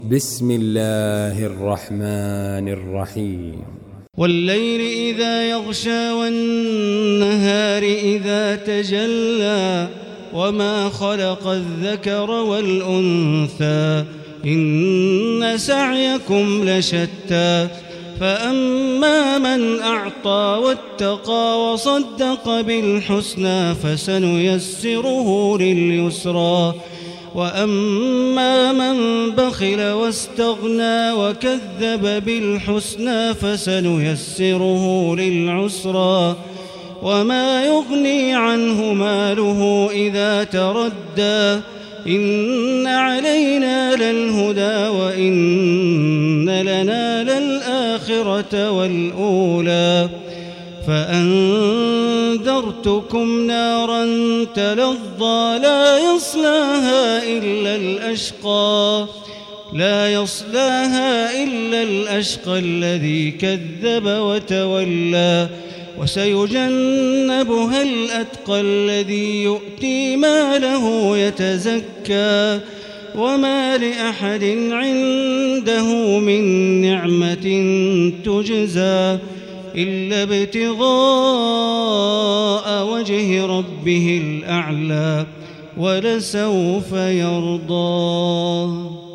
بسم الله الرحمن الرحيم والليل إذا يغشى والنهار إذا تجلى وما خلق الذكر والأنثى إن سعيكم لشتى فأما من أعطى واتقى وصدق بالحسنى فسنيسره لليسرى وأما من بخل واستغنى وكذب بالحسنى فسنيسره للعسرى وما يغني عنه ماله إذا تردى إن علينا للهدى وإن لنا للآخرة والأولى فأنذرتكم نارا تلظى لا يصلاها إلا الأشقى الذي كذب وتولى وسيجنبها الأتقى الذي يؤتي ماله يتزكى وما لأحد عنده من نعمة تجزى إلا ابتغاء وجه ربه الأعلى ولسوف يرضى.